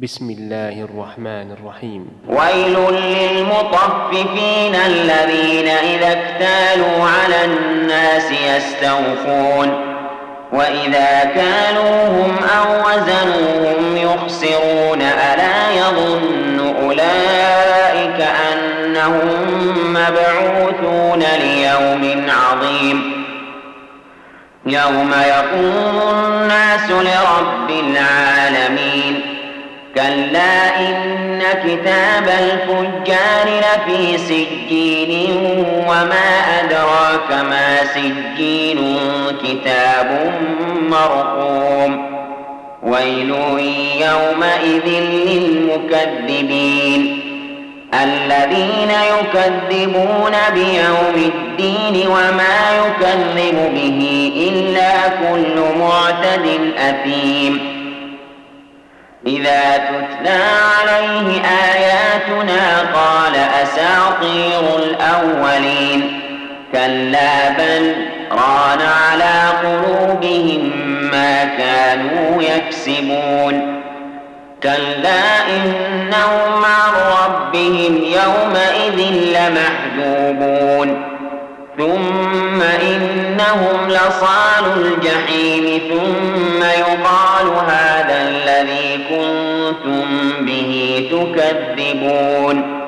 بسم الله الرحمن الرحيم. ويل للمطففين الذين إذا اكتالوا على الناس يستوفون وإذا كالوهم أو وزنوهم يخسرون ألا يظن أولئك أنهم مبعوثون ليوم عظيم يوم يقوم الناس لرب العالمين كلا إن كتاب الفجار لفي سجين وما أدراك ما سجين كتاب مرقوم ويل يومئذ للمكذبين الذين يكذبون بيوم الدين وما يكذب به إلا كل معتد أثيم إذا تتلى عليه آياتنا قال أساطير الأولين كلا بل ران على قلوبهم ما كانوا يكسبون كلا إنهم عن ربهم يومئذ لمحجوبون ثم إنهم لصالوا الجحيم ثم يقال هذا الذي كنتم به تكذبون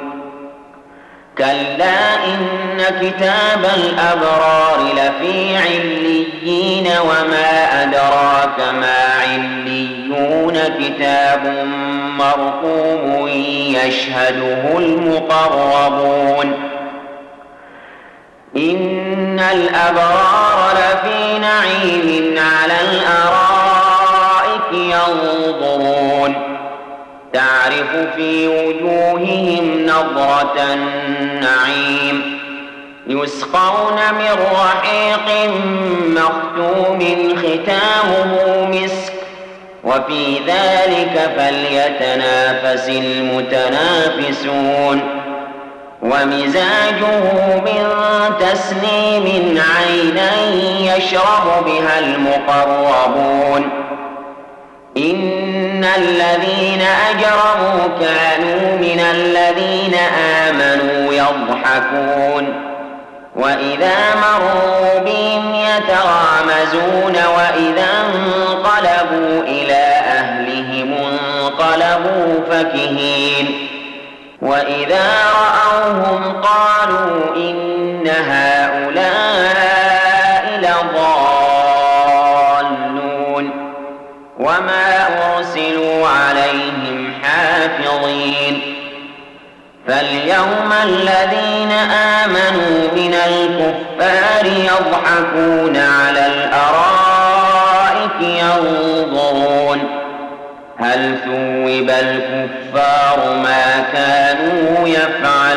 كلا إن كتاب الأبرار لفي عليين وما أدراك ما عليون كتاب مرقوم يشهده المقربون إن الأبرار لفي نعيم على الأرائك ينظرون تعرف في وجوههم نضرة النعيم يسقون من رحيق مختوم ختامه مسك وفي ذلك فليتنافس المتنافسون ومزاجه من تسنيم عينا يشرب بها المقربون إن الذين أجرموا كانوا من الذين آمنوا يضحكون وإذا مروا بهم يتغامزون وإذا انقلبوا إلى أهلهم انقلبوا فكهين وإذا رأوهم قالوا إن هؤلاء لضالون وما أرسلوا عليهم حافظين فاليوم الذين آمنوا من الكفار يضحكون على الأرائك ينظرون هل ثوب الكفار ما كانوا يفعلون